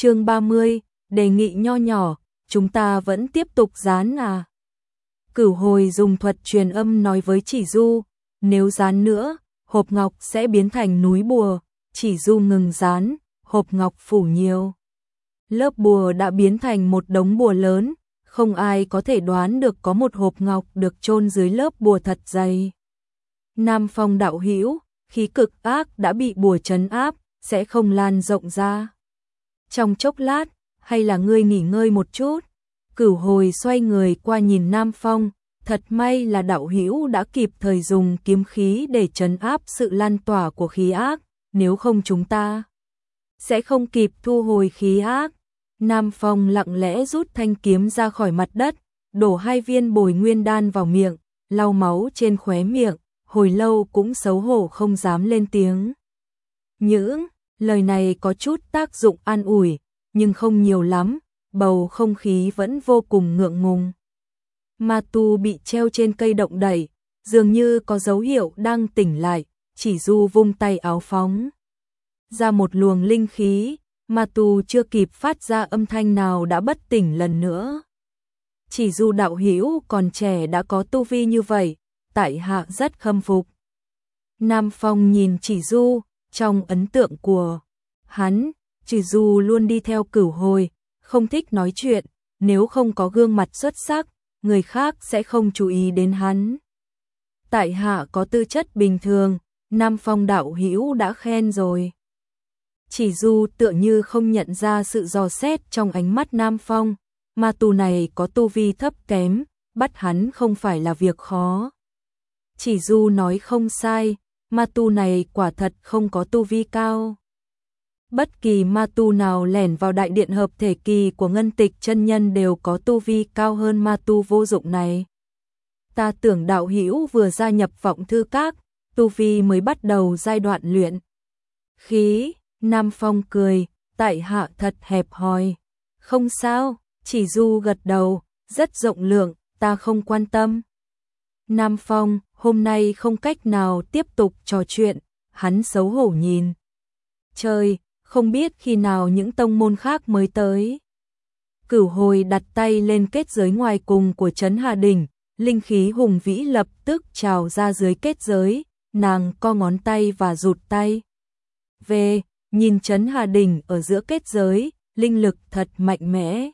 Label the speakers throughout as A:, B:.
A: Chương 30, đề nghị nho nhỏ, chúng ta vẫn tiếp tục dán à? Cửu Hồi dùng thuật truyền âm nói với Chỉ Du, nếu dán nữa, hộp ngọc sẽ biến thành núi bùa. Chỉ Du ngừng dán, hộp ngọc phủ nhiều lớp bùa đã biến thành một đống bùa lớn, không ai có thể đoán được có một hộp ngọc được chôn dưới lớp bùa thật dày. Nam Phong đạo hữu, khí cực ác đã bị bùa trấn áp, sẽ không lan rộng ra. Trong chốc lát, hay là ngươi nghỉ ngơi một chút? Cửu Hồi xoay người qua nhìn Nam Phong, thật may là đạo hữu đã kịp thời dùng kiếm khí để trấn áp sự lan tỏa của khí ác, nếu không chúng ta sẽ không kịp thu hồi khí ác. Nam Phong lặng lẽ rút thanh kiếm ra khỏi mặt đất, đổ 2 viên bồi nguyên đan vào miệng, lau máu trên khóe miệng, hồi lâu cũng xấu hổ không dám lên tiếng. Những lời này có chút tác dụng an ủi, nhưng không nhiều lắm, bầu không khí vẫn vô cùng ngượng ngùng. Ma tu bị treo trên cây động đẩy, dường như có dấu hiệu đang tỉnh lại, Chỉ Du vung tay áo phóng ra một luồng linh khí, Ma tu chưa kịp phát ra âm thanh nào đã bất tỉnh lần nữa. Chỉ Du đạo hữu còn trẻ đã có tu vi như vậy, tại hạ rất khâm phục. Nam Phong nhìn Chỉ Du, trong ấn tượng của hắn, Chỉ Du luôn đi theo Cửu Hồi, không thích nói chuyện, nếu không có gương mặt xuất sắc, người khác sẽ không chú ý đến hắn. Tại hạ có tư chất bình thường, Nam Phong đạo hữu đã khen rồi. Chỉ Du tựa như không nhận ra sự dò xét trong ánh mắt Nam Phong, ma tu này có tu vi thấp kém, bắt hắn không phải là việc khó. Chỉ Du nói không sai, ma tu này quả thật không có tu vi cao. Bất kỳ ma tu nào lẻn vào đại điện hợp thể kỳ của Ngân Tịch chân nhân đều có tu vi cao hơn ma tu vô dụng này. Ta tưởng đạo hữu vừa gia nhập Vọng Thư Các, tu vi mới bắt đầu giai đoạn luyện khí. Nam Phong cười, tại hạ thật hẹp hòi. Không sao, Chỉ Du gật đầu, rất rộng lượng, ta không quan tâm. Nam Phong, hôm nay không cách nào tiếp tục trò chuyện, hắn xấu hổ nhìn trời, không biết khi nào những tông môn khác mới tới. Cửu Hồi đặt tay lên kết giới ngoài cùng của Trấn Hà Đỉnh, linh khí hùng vĩ lập tức trào ra dưới kết giới, nàng co ngón tay và rụt tay về, nhìn Trấn Hà Đỉnh ở giữa kết giới, linh lực thật mạnh mẽ.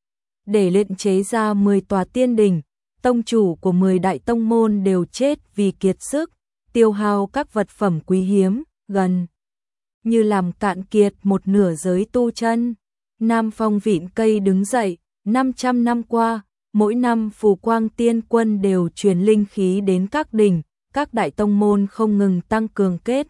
A: Để luyện chế ra 10 tòa tiên đỉnh, tông chủ của 10 đại tông môn đều chết vì kiệt sức, tiêu hao các vật phẩm quý hiếm, gần như làm cạn kiệt một nửa giới tu chân. Nam Phong vịn cây đứng dậy, 500 năm qua, mỗi năm Phù Quang Tiên Quân đều truyền linh khí đến các đỉnh, các đại tông môn không ngừng tăng cường kết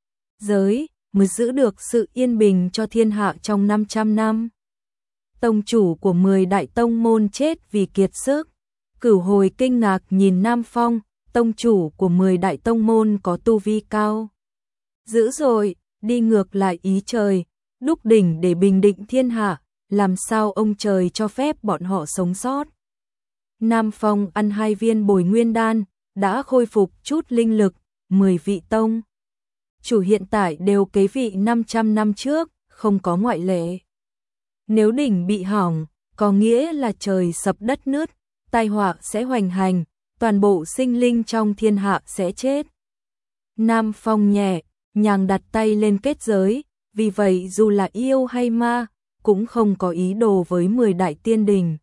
A: giới, mới giữ được sự yên bình cho thiên hạ trong 500 năm. Tông chủ của 10 đại tông môn chết vì kiệt sức. Cửu Hồi kinh ngạc nhìn Nam Phong, tông chủ của 10 đại tông môn có tu vi cao dữ rồi, đi ngược lại ý trời, đúc đỉnh để bình định thiên hạ, làm sao ông trời cho phép bọn họ sống sót. Nam Phong ăn 2 viên bồi nguyên đan, đã khôi phục chút linh lực, 10 vị tông chủ hiện tại đều kế vị 500 năm trước, không có ngoại lệ. Nếu đỉnh bị hỏng, có nghĩa là trời sập đất nứt, tai họa sẽ hoành hành, toàn bộ sinh linh trong thiên hạ sẽ chết. Nam Phong nhẹ nhàng đặt tay lên kết giới, vì vậy dù là yêu hay ma, cũng không có ý đồ với 10 đại tiên đình.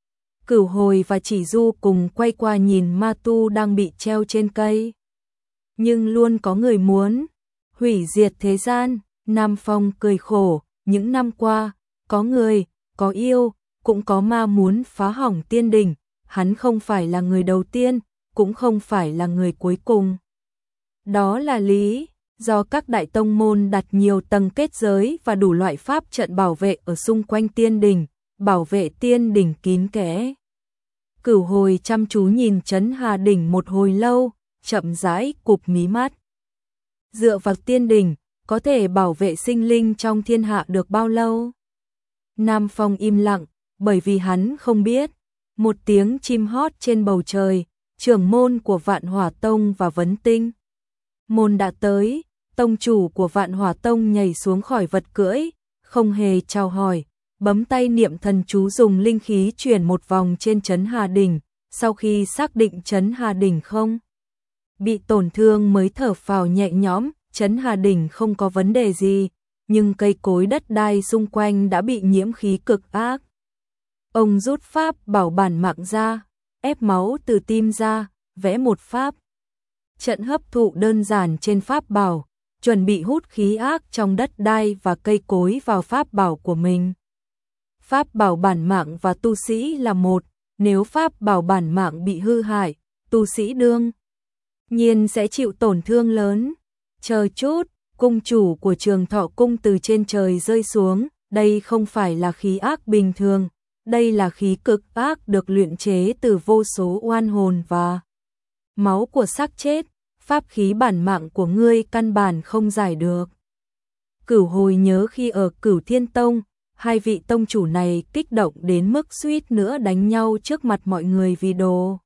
A: Cửu Hồi và Chỉ Du cùng quay qua nhìn ma tu đang bị treo trên cây. Nhưng luôn có người muốn hủy diệt thế gian. Nam Phong cười khổ, những năm qua, có người, có yêu, cũng có ma muốn phá hỏng tiên đỉnh, hắn không phải là người đầu tiên, cũng không phải là người cuối cùng. Đó là lý do các đại tông môn đặt nhiều tầng kết giới và đủ loại pháp trận bảo vệ ở xung quanh tiên đỉnh, bảo vệ tiên đỉnh kín kẽ. Cửu Hồi chăm chú nhìn Trấn Hà Đỉnh một hồi lâu, chậm rãi cụp mí mắt. Dựa vào tiên đỉnh, có thể bảo vệ sinh linh trong thiên hạ được bao lâu? Nam Phong im lặng, bởi vì hắn không biết. Một tiếng chim hót trên bầu trời, trưởng môn của Vạn Hỏa Tông và Vấn Tinh môn đã tới. Tông chủ của Vạn Hỏa Tông nhảy xuống khỏi vật cưỡi, không hề chào hỏi, bấm tay niệm thần chú dùng linh khí chuyển một vòng trên trấn Hà Đỉnh, sau khi xác định trấn Hà Đỉnh không bị tổn thương mới thở phào nhẹ nhõm, trấn Hà Đỉnh không có vấn đề gì, nhưng cây cối đất đai xung quanh đã bị nhiễm khí cực ác. Ông rút pháp bảo bản mạng ra, ép máu từ tim ra, vẽ một pháp trận hấp thụ đơn giản trên pháp bảo, chuẩn bị hút khí ác trong đất đai và cây cối vào pháp bảo của mình. Pháp bảo bản mạng và tu sĩ là một, nếu pháp bảo bản mạng bị hư hại, tu sĩ đương nhiên sẽ chịu tổn thương lớn. Chờ chút, cung chủ của Trường Thọ cung từ trên trời rơi xuống, đây không phải là khí ác bình thường, đây là khí cực ác được luyện chế từ vô số oan hồn và máu của xác chết, pháp khí bản mạng của ngươi căn bản không giải được. Cửu Hồi nhớ khi ở Cửu Thiên Tông, hai vị tông chủ này kích động đến mức suýt nữa đánh nhau trước mặt mọi người vì đồ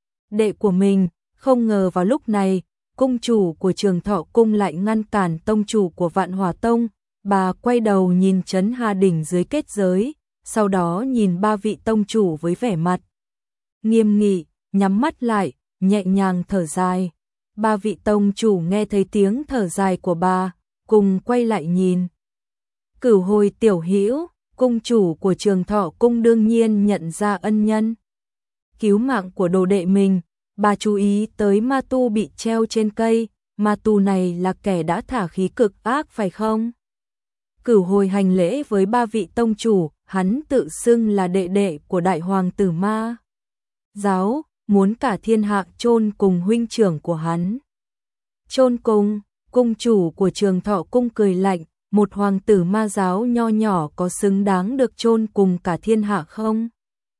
A: đệ của mình, không ngờ vào lúc này, cung chủ của Trường Thọ cung lại ngăn cản tông chủ của Vạn Hỏa Tông, bà quay đầu nhìn trấn Hà Đỉnh dưới kết giới, sau đó nhìn ba vị tông chủ với vẻ mặt nghiêm nghị, nhắm mắt lại, nhẹ nhàng thở dài. Ba vị tông chủ nghe thấy tiếng thở dài của bà, cùng quay lại nhìn. Cửu Hồi tiểu hữu, cung chủ của Trường Thọ cung đương nhiên nhận ra ân nhân cứu mạng của đồ đệ mình, bà chú ý tới ma tu bị treo trên cây, ma tu này là kẻ đã thả khí cực ác phải không? Cửu Hồi hành lễ với ba vị tông chủ, hắn tự xưng là đệ đệ của đại hoàng tử ma giáo, muốn cả thiên hạ chôn cùng huynh trưởng của hắn. Chôn cùng, cung chủ của Trường Thọ cung cười lạnh, một hoàng tử ma giáo nho nhỏ có xứng đáng được chôn cùng cả thiên hạ không?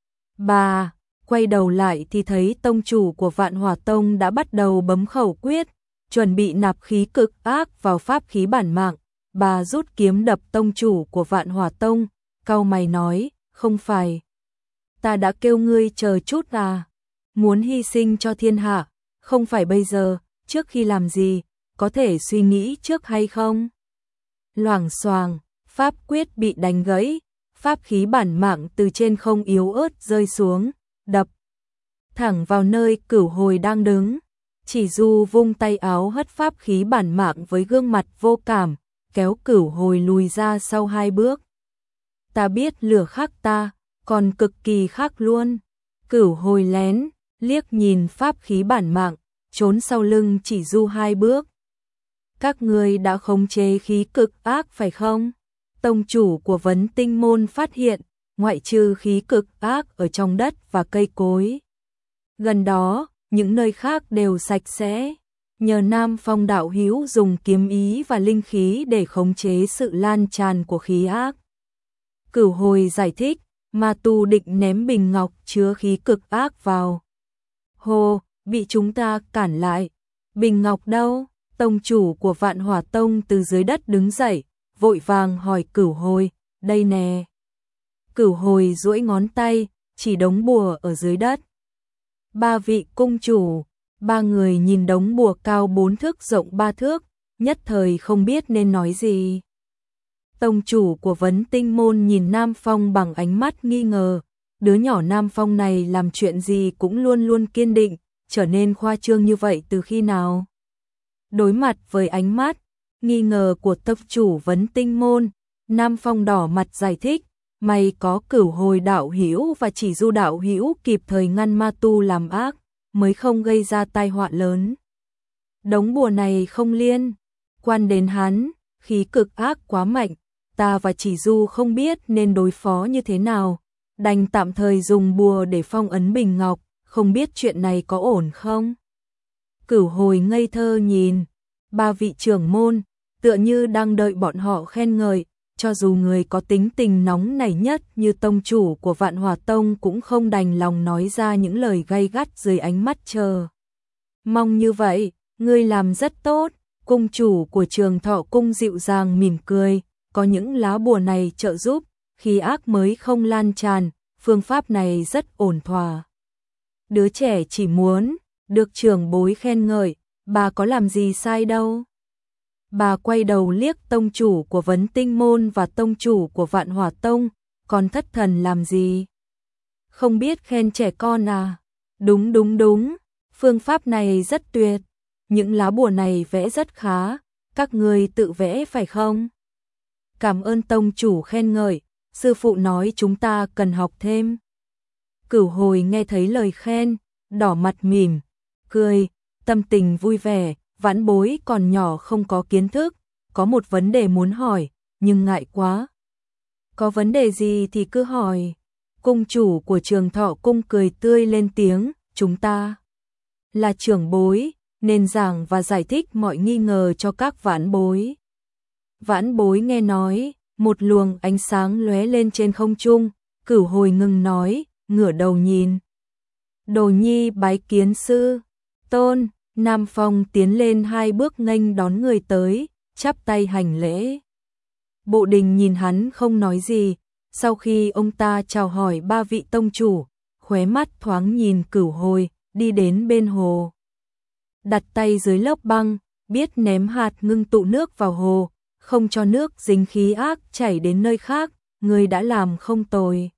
A: Bà quay đầu lại thì thấy tông chủ của Vạn Hỏa Tông đã bắt đầu bấm khẩu quyết, chuẩn bị nạp khí cực ác vào pháp khí bản mạng. Bà rút kiếm đập tông chủ của Vạn Hỏa Tông, cau mày nói, không phải ta đã kêu ngươi chờ chút à? Muốn hy sinh cho thiên hạ, không phải bây giờ, trước khi làm gì, có thể suy nghĩ trước hay không? Loảng xoàng, pháp quyết bị đánh gãy, pháp khí bản mạng từ trên không yếu ớt rơi xuống, đập thẳng vào nơi Cửu Hồi đang đứng. Chỉ Du vung tay áo hất pháp khí bản mạng với gương mặt vô cảm, kéo Cửu Hồi lùi ra sau 2 bước. Ta biết lửa khác ta, còn cực kỳ khác luôn. Cửu Hồi lén liếc nhìn pháp khí bản mạng, trốn sau lưng Chỉ Du 2 bước. Các ngươi đã khống chế khí cực ác phải không? Tông chủ của Vấn Tinh môn phát hiện, ngoại trừ khí cực ác ở trong đất và cây cối gần đó, những nơi khác đều sạch sẽ. Nhờ Nam Phong đạo hữu dùng kiếm ý và linh khí để khống chế sự lan tràn của khí ác. Cửu Hồi giải thích, ma tu định ném bình ngọc chứa khí cực ác vào. Hồ, bị chúng ta cản lại. Bình ngọc đâu? Tông chủ của Vạn Hỏa Tông từ dưới đất đứng dậy, vội vàng hỏi Cửu Hồi, đây nè. Cửu Hồi duỗi ngón tay, chỉ đống bùa ở dưới đất. Ba vị cung chủ, ba người nhìn đống bùa cao 4 thước rộng 3 thước, nhất thời không biết nên nói gì. Tông chủ của Vấn Tinh môn nhìn Nam Phong bằng ánh mắt nghi ngờ, đứa nhỏ Nam Phong này làm chuyện gì cũng luôn luôn kiên định, trở nên khoa trương như vậy từ khi nào? Đối mặt với ánh mắt nghi ngờ của tông chủ Vấn Tinh môn, Nam Phong đỏ mặt giải thích, may có Cửu Hồi đạo hữu và Chỉ Du đạo hữu kịp thời ngăn ma tu làm ác, mới không gây ra tai họa lớn. Đống bùa này không liên quan đến hắn, khí cực ác quá mạnh, ta và Chỉ Du không biết nên đối phó như thế nào, đành tạm thời dùng bùa để phong ấn bình ngọc, không biết chuyện này có ổn không? Cửu Hồi ngây thơ nhìn ba vị trưởng môn, tựa như đang đợi bọn họ khen ngợi, cho dù người có tính tình nóng nảy nhất như tông chủ của Vạn Hỏa Tông cũng không đành lòng nói ra những lời gay gắt dưới ánh mắt chờ mong như vậy. Ngươi làm rất tốt. Cung chủ của Trường Thọ cung dịu dàng mỉm cười, có những lá bùa này trợ giúp, khí ác mới không lan tràn, phương pháp này rất ổn thỏa. Đứa trẻ chỉ muốn được trưởng bối khen ngợi, bà có làm gì sai đâu. Bà quay đầu liếc tông chủ của Vấn Tinh môn và tông chủ của Vạn Hỏa Tông, con thất thần làm gì? Không biết khen trẻ con à? Đúng đúng đúng, phương pháp này rất tuyệt. Những lá bùa này vẽ rất khá, các ngươi tự vẽ phải không? Cảm ơn tông chủ khen ngợi, sư phụ nói chúng ta cần học thêm. Cửu Hồi nghe thấy lời khen, đỏ mặt mỉm, cười, tâm tình vui vẻ, vãn bối còn nhỏ không có kiến thức, có một vấn đề muốn hỏi, nhưng ngại quá. Có vấn đề gì thì cứ hỏi. Cung chủ của Trường Thọ cung cười tươi lên tiếng, chúng ta là trưởng bối, nên giảng và giải thích mọi nghi ngờ cho các vãn bối. Vãn bối nghe nói, một luồng ánh sáng lóe lên trên không trung, Cửu Hồi ngừng nói, ngửa đầu nhìn. Đồ nhi bái kiến sư. Tôn, Nam Phong tiến lên 2 bước nghênh đón người tới, chắp tay hành lễ. Bộ Đình nhìn hắn không nói gì, sau khi ông ta chào hỏi 3 vị tông chủ, khóe mắt thoáng nhìn Cửu Hồi, đi đến bên hồ. Đặt tay dưới lớp băng, biết ném hạt ngưng tụ nước vào hồ, không cho nước dính khí ác chảy đến nơi khác, người đã làm không tồi.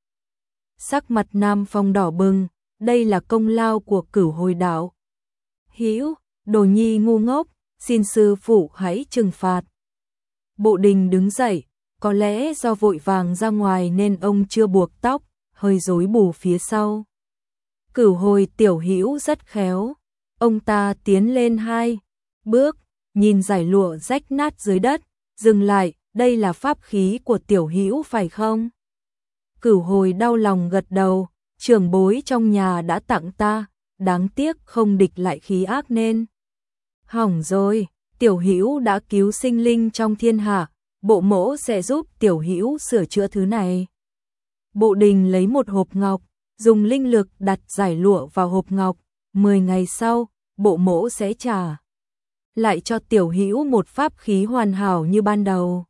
A: Sắc mặt Nam Phong đỏ bừng, đây là công lao của Cửu Hồi đạo. Hữu, đồ nhi ngu ngốc, xin sư phụ hãy trừng phạt. Bộ Đình đứng dậy, có lẽ do vội vàng ra ngoài nên ông chưa buộc tóc, hơi rối bù phía sau. Cửu Hồi tiểu hữu rất khéo, ông ta tiến lên 2 bước, nhìn giải lụa rách nát dưới đất, dừng lại, đây là pháp khí của tiểu hữu phải không? Cửu Hồi đau lòng gật đầu, trưởng bối trong nhà đã tặng ta, đáng tiếc không địch lại khí ác nên. Hỏng rồi, tiểu hữu đã cứu sinh linh trong thiên hạ, bộ mỗ sẽ giúp tiểu hữu sửa chữa thứ này. Bộ Đình lấy một hộp ngọc, dùng linh lực đặt giải lụa vào hộp ngọc, 10 ngày sau, bộ mỗ sẽ trả lại cho tiểu hữu một pháp khí hoàn hảo như ban đầu.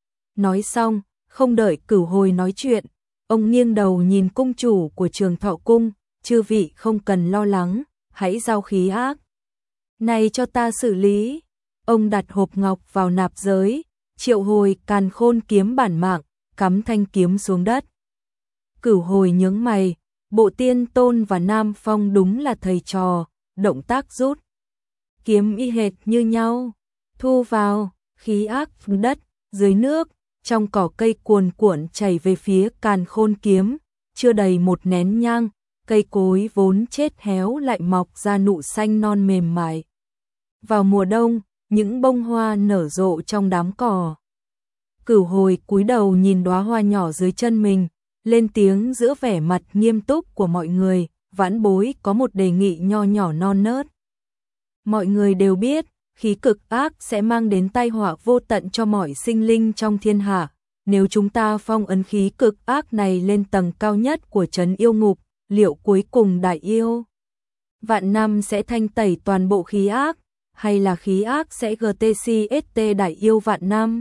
A: Nói xong, không đợi Cửu Hồi nói chuyện, ông nghiêng đầu nhìn cung chủ của Trường Thọ cung, chư vị không cần lo lắng, hãy giao khí ác này cho ta xử lý. Ông đặt hộp ngọc vào nạp giới, triệu hồi Càn Khôn kiếm bản mạng, cắm thanh kiếm xuống đất. Cửu Hồi nhướng mày, Bộ Tiên Tôn và Nam Phong đúng là thầy trò, động tác rút kiếm y hệt như nhau, thu vào, khí ác đất, dưới nước, trong cỏ cây cuồn cuộn chảy về phía Càn Khôn kiếm, chưa đầy một nén nhang, cây cối vốn chết héo lại mọc ra nụ xanh non mềm mại. Vào mùa đông, những bông hoa nở rộ trong đám cỏ. Cửu Hồi cúi đầu nhìn đóa hoa nhỏ dưới chân mình, lên tiếng giữa vẻ mặt nghiêm túc của mọi người, vãn bối có một đề nghị nho nhỏ non nớt. Mọi người đều biết, khí cực ác sẽ mang đến tai họa vô tận cho mọi sinh linh trong thiên hạ. Nếu chúng ta phong ấn khí cực ác này lên tầng cao nhất của trấn yêu ngục, liệu cuối cùng đại yêu Vạn Năm sẽ thanh tẩy toàn bộ khí ác, hay là khí ác sẽ GTCST đại yêu Vạn Năm?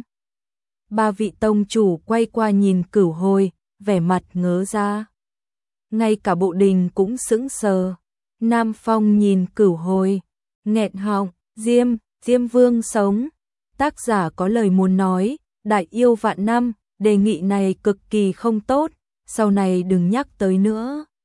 A: 3 vị tông chủ quay qua nhìn Cửu Hồi, vẻ mặt ngớ ra. Ngay cả Bộ Đình cũng sững sờ. Nam Phong nhìn Cửu Hồi, nghẹn họng, Diêm Vương sống. Tác giả có lời muốn nói, đại yêu Vạn Năm, đề nghị này cực kỳ không tốt, sau này đừng nhắc tới nữa.